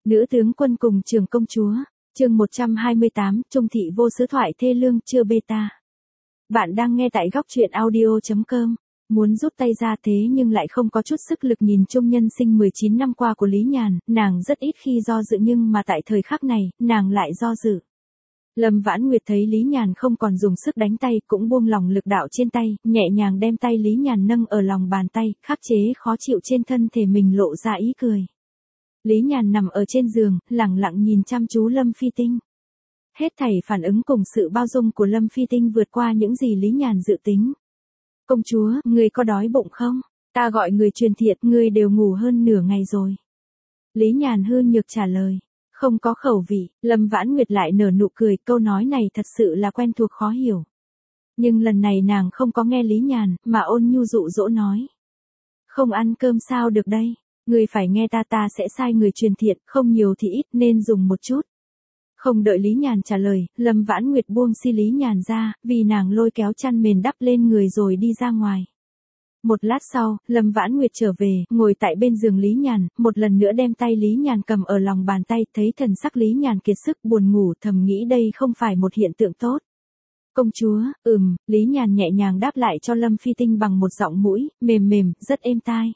Nữ tướng quân cùng trường công chúa, chương 128, Trung thị vô sứ thoại thê lương chưa beta. Bạn đang nghe tại góc truyện audio.com, muốn rút tay ra thế nhưng lại không có chút sức lực nhìn chung nhân sinh 19 năm qua của Lý Nhàn, nàng rất ít khi do dự nhưng mà tại thời khắc này, nàng lại do dự. Lâm Vãn Nguyệt thấy Lý Nhàn không còn dùng sức đánh tay cũng buông lòng lực đạo trên tay, nhẹ nhàng đem tay Lý Nhàn nâng ở lòng bàn tay, khắc chế khó chịu trên thân thể mình lộ ra ý cười. Lý Nhàn nằm ở trên giường, lặng lặng nhìn chăm chú Lâm Phi Tinh. Hết thảy phản ứng cùng sự bao dung của Lâm Phi Tinh vượt qua những gì Lý Nhàn dự tính. Công chúa, người có đói bụng không? Ta gọi người truyền thiện, người đều ngủ hơn nửa ngày rồi. Lý Nhàn hư nhược trả lời. Không có khẩu vị, Lâm Vãn Nguyệt lại nở nụ cười, câu nói này thật sự là quen thuộc khó hiểu. Nhưng lần này nàng không có nghe Lý Nhàn, mà ôn nhu dụ dỗ nói. Không ăn cơm sao được đây, người phải nghe ta sẽ sai người truyền thiện, không nhiều thì ít nên dùng một chút. Không đợi Lý Nhàn trả lời, Lâm Vãn Nguyệt buông Lý Nhàn ra, vì nàng lôi kéo chăn mền đắp lên người rồi đi ra ngoài. Một lát sau, Lâm Vãn Nguyệt trở về, ngồi tại bên giường Lý Nhàn, một lần nữa đem tay Lý Nhàn cầm ở lòng bàn tay, thấy thần sắc Lý Nhàn kiệt sức buồn ngủ, thầm nghĩ đây không phải một hiện tượng tốt. Công chúa, Lý Nhàn nhẹ nhàng đáp lại cho Lâm Phi Tinh bằng một giọng mũi, mềm mềm, rất êm tai.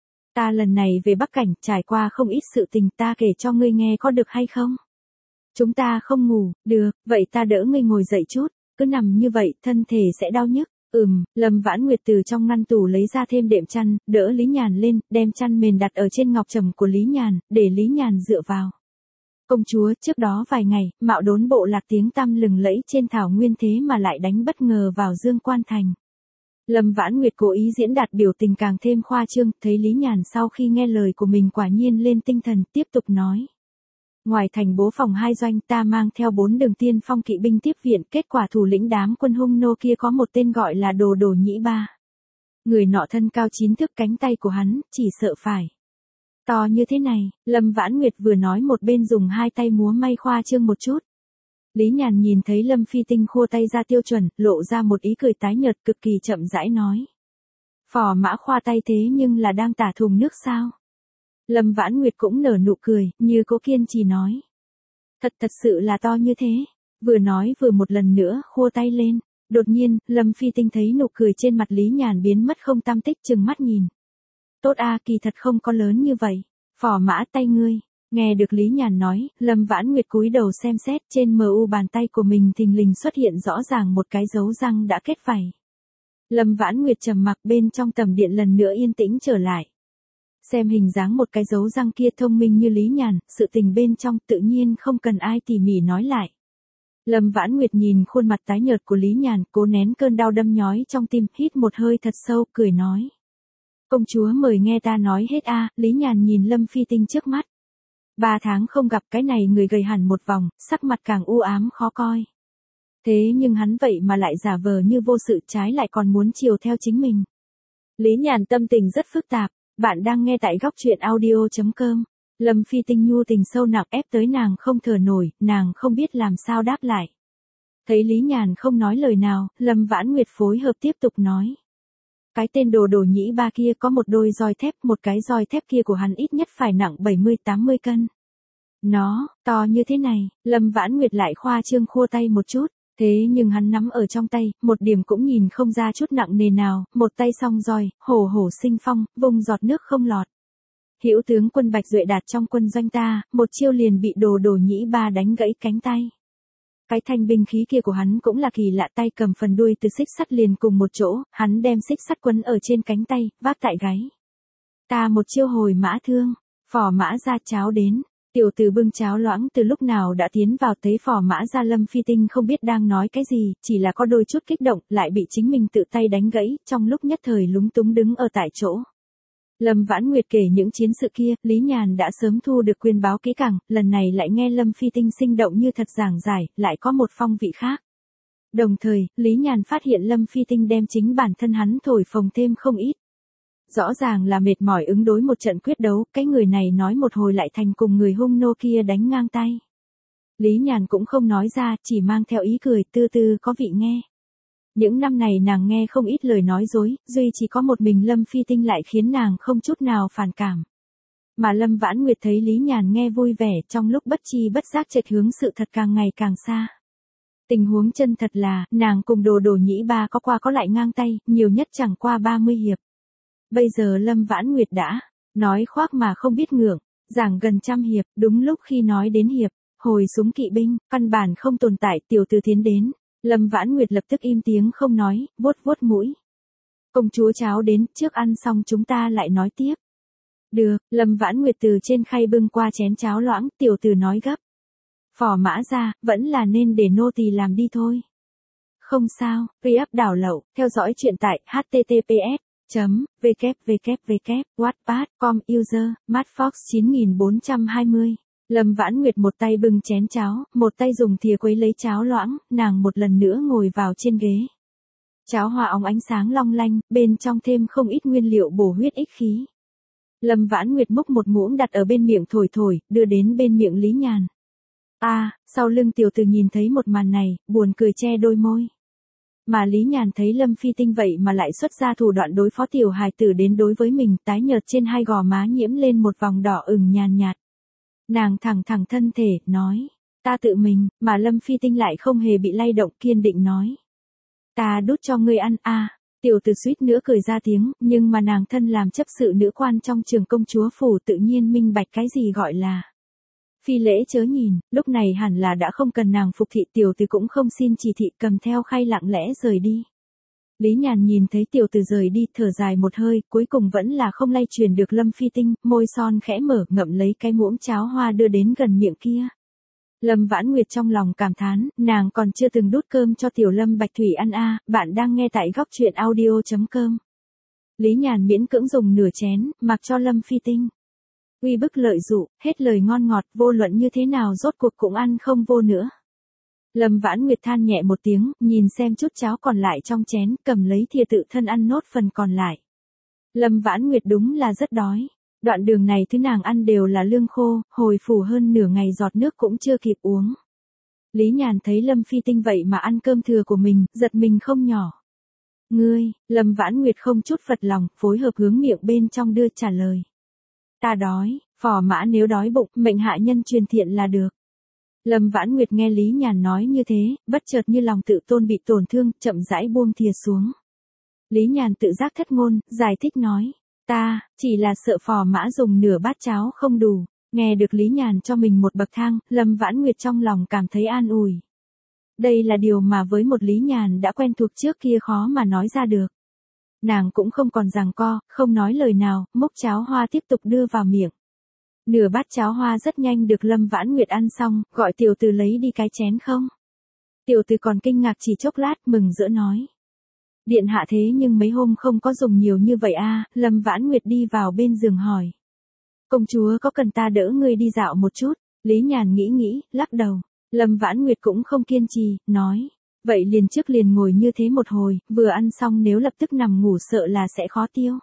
Ta lần này về Bắc Cảnh, trải qua không ít sự tình, ta kể cho ngươi nghe có được hay không? Chúng ta không ngủ, được, vậy ta đỡ ngươi ngồi dậy chút, cứ nằm như vậy, thân thể sẽ đau nhức. Lâm Vãn Nguyệt từ trong ngăn tủ lấy ra thêm đệm chăn, đỡ Lý Nhàn lên, đem chăn mền đặt ở trên ngọc trầm của Lý Nhàn, để Lý Nhàn dựa vào. Công chúa, trước đó vài ngày, Mạo Đốn bộ lạc tiếng tăm lừng lẫy trên thảo nguyên thế mà lại đánh bất ngờ vào Dương Quan Thành. Lâm Vãn Nguyệt cố ý diễn đạt biểu tình càng thêm khoa trương, thấy Lý Nhàn sau khi nghe lời của mình quả nhiên lên tinh thần, tiếp tục nói. Ngoài thành bố phòng 2 doanh ta mang theo 4 đường tiên phong kỵ binh tiếp viện, kết quả thủ lĩnh đám quân hung nô kia có một tên gọi là Đồ Đồ Nhĩ Ba. Người nọ thân cao 9 thước, cánh tay của hắn, chỉ sợ phải to như thế này. Lâm Vãn Nguyệt vừa nói một bên dùng 2 tay múa may khoa trương một chút. Lý Nhàn nhìn thấy Lâm Phi Tinh khua tay ra tiêu chuẩn, lộ ra một ý cười tái nhợt cực kỳ chậm rãi nói. Phò mã khoa tay thế nhưng là đang tả thùng nước sao? Lâm Vãn Nguyệt cũng nở nụ cười, như cố kiên trì nói. Thật sự là to như thế. Vừa nói vừa một lần nữa khua tay lên. Đột nhiên, Lâm Phi Tinh thấy nụ cười trên mặt Lý Nhàn biến mất không tăm tích, chừng mắt nhìn. Tốt a, kỳ thật không có lớn như vậy. Phò mã tay ngươi. Nghe được Lý Nhàn nói, Lâm Vãn Nguyệt cúi đầu xem xét, trên mu bàn tay của mình thình lình xuất hiện rõ ràng một cái dấu răng đã kết vảy. Lâm Vãn Nguyệt trầm mặc, bên trong tầm điện lần nữa yên tĩnh trở lại. Xem hình dáng một cái dấu răng kia thông minh như Lý Nhàn, sự tình bên trong tự nhiên không cần ai tỉ mỉ nói lại. Lâm Vãn Nguyệt nhìn khuôn mặt tái nhợt của Lý Nhàn, cố nén cơn đau đâm nhói trong tim, hít một hơi thật sâu, cười nói. Công chúa mời nghe ta nói hết a. Lý Nhàn nhìn Lâm Phi Tinh trước mắt. 3 tháng không gặp, cái này người gầy hẳn một vòng, sắc mặt càng u ám khó coi. Thế nhưng hắn vậy mà lại giả vờ như vô sự, trái lại còn muốn chiều theo chính mình. Lý Nhàn tâm tình rất phức tạp. Bạn đang nghe tại góc truyện audio.com. Lâm Phi Tinh nhu tình sâu nặng ép tới nàng không thở nổi, nàng không biết làm sao đáp lại. Thấy Lý Nhàn không nói lời nào, Lâm Vãn Nguyệt phối hợp tiếp tục nói. Cái tên Đồ Đồ Nhĩ Ba kia có một đôi roi thép, một cái roi thép kia của hắn ít nhất phải nặng 70-80 cân. Nó, to như thế này, Lâm Vãn Nguyệt lại khoa trương khua tay một chút. Thế nhưng hắn nắm ở trong tay, một điểm cũng nhìn không ra chút nặng nề nào, một tay song roi, hổ hổ sinh phong, vung giọt nước không lọt. Hữu tướng quân Bạch Duệ Đạt trong quân doanh ta, một chiêu liền bị Đồ Đồ Nhĩ Ba đánh gãy cánh tay. Cái thanh binh khí kia của hắn cũng là kỳ lạ, tay cầm phần đuôi từ xích sắt liền cùng một chỗ, hắn đem xích sắt quấn ở trên cánh tay, vác tại gáy. Ta một chiêu hồi mã thương, phò mã ra cháo đến. Tiểu tử bưng cháo loãng từ lúc nào đã tiến vào, thấy phò mã ra Lâm Phi Tinh không biết đang nói cái gì, chỉ là có đôi chút kích động, lại bị chính mình tự tay đánh gãy, trong lúc nhất thời lúng túng đứng ở tại chỗ. Lâm Vãn Nguyệt kể những chiến sự kia, Lý Nhàn đã sớm thu được quyền báo kỹ càng, lần này lại nghe Lâm Phi Tinh sinh động như thật giảng giải, lại có một phong vị khác. Đồng thời, Lý Nhàn phát hiện Lâm Phi Tinh đem chính bản thân hắn thổi phồng thêm không ít. Rõ ràng là mệt mỏi ứng đối một trận quyết đấu, cái người này nói một hồi lại thành cùng người hung nô kia đánh ngang tay. Lý Nhàn cũng không nói ra, chỉ mang theo ý cười, từ từ có vị nghe. Những năm này nàng nghe không ít lời nói dối, duy chỉ có một mình Lâm Phi Tinh lại khiến nàng không chút nào phản cảm. Mà Lâm Vãn Nguyệt thấy Lý Nhàn nghe vui vẻ, trong lúc bất chi bất giác chệch hướng sự thật càng ngày càng xa. Tình huống chân thật là, nàng cùng Đồ Nhĩ Ba có qua có lại ngang tay, nhiều nhất chẳng qua 30 hiệp. Bây giờ Lâm Vãn Nguyệt đã nói khoác mà không biết ngượng, giảng gần trăm hiệp, đúng lúc khi nói đến hiệp, hồi súng kỵ binh, căn bản không tồn tại, tiểu từ tiến đến. Lâm Vãn Nguyệt lập tức im tiếng không nói, vuốt vuốt mũi. Công chúa cháo đến, trước ăn xong chúng ta lại nói tiếp. Được, Lâm Vãn Nguyệt từ trên khay bưng qua chén cháo loãng, tiểu từ nói gấp. Phò mã ra, vẫn là nên để nô tỳ làm đi thôi. Không sao, re-up đảo lậu, theo dõi chuyện tại https://www.wattpad.com user, Madfox 9420. Lâm Vãn Nguyệt một tay bưng chén cháo, một tay dùng thìa quấy lấy cháo loãng, nàng một lần nữa ngồi vào trên ghế. Cháo hoa óng ánh sáng long lanh, bên trong thêm không ít nguyên liệu bổ huyết ích khí. Lâm Vãn Nguyệt múc một muỗng đặt ở bên miệng thổi thổi, đưa đến bên miệng Lý Nhàn. Sau lưng tiểu từ nhìn thấy một màn này, buồn cười che đôi môi. Mà Lý Nhàn thấy Lâm Phi Tinh vậy mà lại xuất ra thủ đoạn đối phó tiểu hài tử đến đối với mình, tái nhợt trên hai gò má nhiễm lên một vòng đỏ ửng nhàn nhạt. Nàng thẳng thân thể, nói, ta tự mình, mà Lâm Phi Tinh lại không hề bị lay động, kiên định nói. Ta đút cho ngươi ăn. Tiểu từ suýt nữa cười ra tiếng, nhưng mà nàng thân làm chấp sự nữ quan trong trường công chúa phủ tự nhiên minh bạch cái gì gọi là phi lễ chớ nhìn, lúc này hẳn là đã không cần nàng phục thị, tiểu từ cũng không xin chỉ thị, cầm theo khay lặng lẽ rời đi. Lý Nhàn nhìn thấy tiểu từ rời đi, thở dài một hơi, cuối cùng vẫn là không lay truyền được Lâm Phi Tinh, môi son khẽ mở, ngậm lấy cái muỗng cháo hoa đưa đến gần miệng kia. Lâm Vãn Nguyệt trong lòng cảm thán, nàng còn chưa từng đút cơm cho tiểu Lâm Bạch Thủy ăn bạn đang nghe tại góc truyện audio.com. Lý Nhàn miễn cưỡng dùng nửa chén, mặc cho Lâm Phi Tinh. Uy bức lợi dụ, hết lời ngon ngọt, vô luận như thế nào rốt cuộc cũng ăn không vô nữa. Lâm Vãn Nguyệt than nhẹ một tiếng, nhìn xem chút cháo còn lại trong chén, cầm lấy thìa tự thân ăn nốt phần còn lại. Lâm Vãn Nguyệt đúng là rất đói. Đoạn đường này thứ nàng ăn đều là lương khô, hồi phủ hơn nửa ngày giọt nước cũng chưa kịp uống. Lý Nhàn thấy Lâm Phi Tinh vậy mà ăn cơm thừa của mình, giật mình không nhỏ. Ngươi, Lâm Vãn Nguyệt không chút phật lòng, phối hợp hướng miệng bên trong đưa trả lời. Ta đói, phò mã nếu đói bụng, mệnh hạ nhân truyền thiện là được. Lâm Vãn Nguyệt nghe Lý Nhàn nói như thế, bất chợt như lòng tự tôn bị tổn thương, chậm rãi buông thìa xuống. Lý Nhàn tự giác thất ngôn, giải thích nói. Ta, chỉ là sợ phò mã dùng nửa bát cháo không đủ. Nghe được Lý Nhàn cho mình một bậc thang, Lâm Vãn Nguyệt trong lòng cảm thấy an ủi. Đây là điều mà với một Lý Nhàn đã quen thuộc trước kia khó mà nói ra được. Nàng cũng không còn giằng co, không nói lời nào, múc cháo hoa tiếp tục đưa vào miệng. Nửa bát cháo hoa rất nhanh được Lâm Vãn Nguyệt ăn xong, gọi tiểu từ lấy đi cái chén không. Tiểu từ còn kinh ngạc chỉ chốc lát, mừng rỡ nói. Điện hạ thế nhưng mấy hôm không có dùng nhiều như vậy Lâm Vãn Nguyệt đi vào bên giường hỏi. Công chúa có cần ta đỡ ngươi đi dạo một chút? Lý Nhàn nghĩ, lắc đầu. Lâm Vãn Nguyệt cũng không kiên trì, nói. Vậy liền trước liền ngồi như thế một hồi, vừa ăn xong nếu lập tức nằm ngủ sợ là sẽ khó tiêu.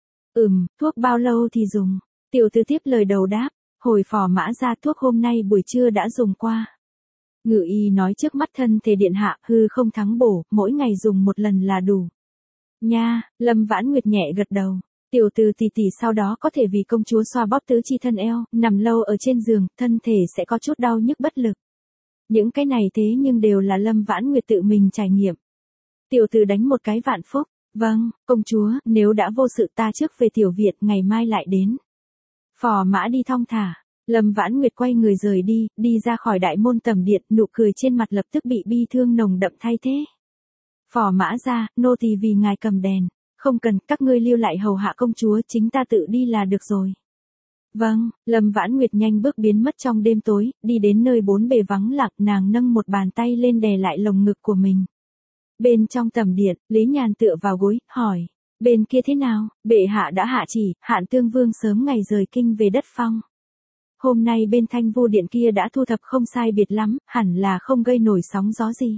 Thuốc bao lâu thì dùng? Tiểu từ tiếp lời đầu đáp. Hồi phò mã ra thuốc hôm nay buổi trưa đã dùng qua. Ngự y nói trước mắt thân thể điện hạ, hư không thắng bổ, mỗi ngày dùng một lần là đủ. Nha, Lâm Vãn Nguyệt nhẹ gật đầu. Tiểu từ tỷ sau đó có thể vì công chúa xoa bóp tứ chi thân eo, nằm lâu ở trên giường, thân thể sẽ có chút đau nhức bất lực. Những cái này thế nhưng đều là Lâm Vãn Nguyệt tự mình trải nghiệm. Tiểu từ đánh một cái vạn phúc. Vâng, công chúa, nếu đã vô sự ta trước về tiểu viện, ngày mai lại đến. Phò mã đi thong thả. Lâm Vãn Nguyệt quay người rời đi ra khỏi đại môn tầm điện, nụ cười trên mặt lập tức bị bi thương nồng đậm thay thế. Phò mã ra, nô tỳ vì ngài cầm đèn. Không cần, các ngươi lưu lại hầu hạ công chúa, chính ta tự đi là được rồi. Vâng, Lâm Vãn Nguyệt nhanh bước biến mất trong đêm tối, đi đến nơi bốn bề vắng lặng, nàng nâng một bàn tay lên đè lại lồng ngực của mình. Bên trong tầm điện, Lý Nhàn tựa vào gối, hỏi. Bên kia thế nào? Bệ hạ đã hạ chỉ, Hạn Tương Vương sớm ngày rời kinh về đất Phong. Hôm nay bên Thanh Vô Điện kia đã thu thập không sai biệt lắm, hẳn là không gây nổi sóng gió gì.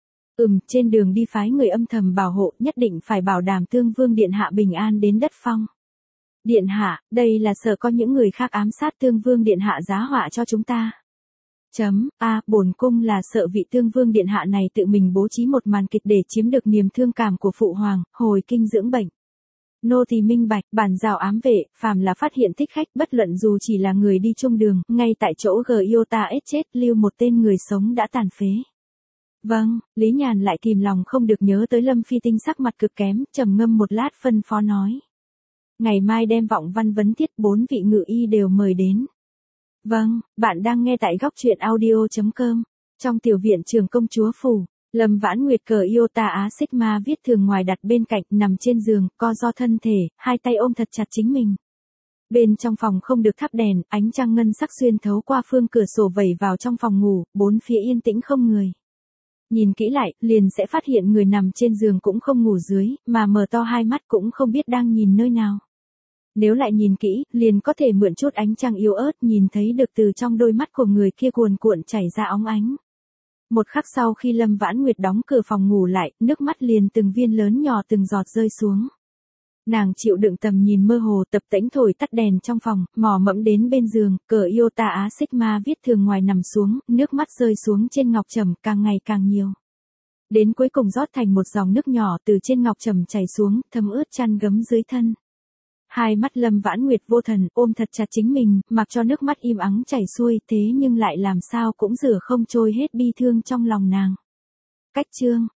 Trên đường đi phái người âm thầm bảo hộ, nhất định phải bảo đảm Tương Vương Điện hạ bình an đến đất Phong. Điện hạ, đây là sợ có những người khác ám sát Tương Vương Điện hạ giá họa cho chúng ta. Bổn cung là sợ vị Tương Vương Điện hạ này tự mình bố trí một màn kịch để chiếm được niềm thương cảm của phụ hoàng, hồi kinh dưỡng bệnh. Nô tỳ minh bạch, bản rào ám vệ, phàm là phát hiện thích khách bất luận dù chỉ là người đi chung đường, ngay tại chỗ Giota ết chết, lưu một tên người sống đã tàn phế. Vâng, Lý Nhàn lại kìm lòng không được nhớ tới Lâm Phi Tinh sắc mặt cực kém, trầm ngâm một lát phân phó nói. Ngày mai đem Vọng Văn vấn thiết 4 vị ngự y đều mời đến. Vâng, bạn đang nghe tại góc truyện audio.com. Trong tiểu viện trường công chúa phủ, Lâm Vãn Nguyệt cờ Iota Á Sigma viết thường ngoài đặt bên cạnh, nằm trên giường, co ro thân thể, hai tay ôm thật chặt chính mình. Bên trong phòng không được thắp đèn, ánh trăng ngân sắc xuyên thấu qua phương cửa sổ vẩy vào trong phòng ngủ, bốn phía yên tĩnh không người. Nhìn kỹ lại, liền sẽ phát hiện người nằm trên giường cũng không ngủ dưới, mà mở to hai mắt cũng không biết đang nhìn nơi nào. Nếu lại nhìn kỹ, liền có thể mượn chút ánh trăng yếu ớt nhìn thấy được từ trong đôi mắt của người kia cuồn cuộn chảy ra óng ánh. Một khắc sau khi Lâm Vãn Nguyệt đóng cửa phòng ngủ lại, nước mắt liền từng viên lớn nhỏ từng giọt rơi xuống. Nàng chịu đựng tầm nhìn mơ hồ tập tễnh thổi tắt đèn trong phòng, mò mẫm đến bên giường, cờ Iota Á Sigma viết thường ngoài nằm xuống, nước mắt rơi xuống trên ngọc trầm càng ngày càng nhiều. Đến cuối cùng rót thành một dòng nước nhỏ từ trên ngọc trầm chảy xuống, thấm ướt chăn gấm dưới thân. Hai mắt Lâm Vãn Nguyệt vô thần, ôm thật chặt chính mình, mặc cho nước mắt im ắng chảy xuôi, thế nhưng lại làm sao cũng rửa không trôi hết bi thương trong lòng nàng. Cách chương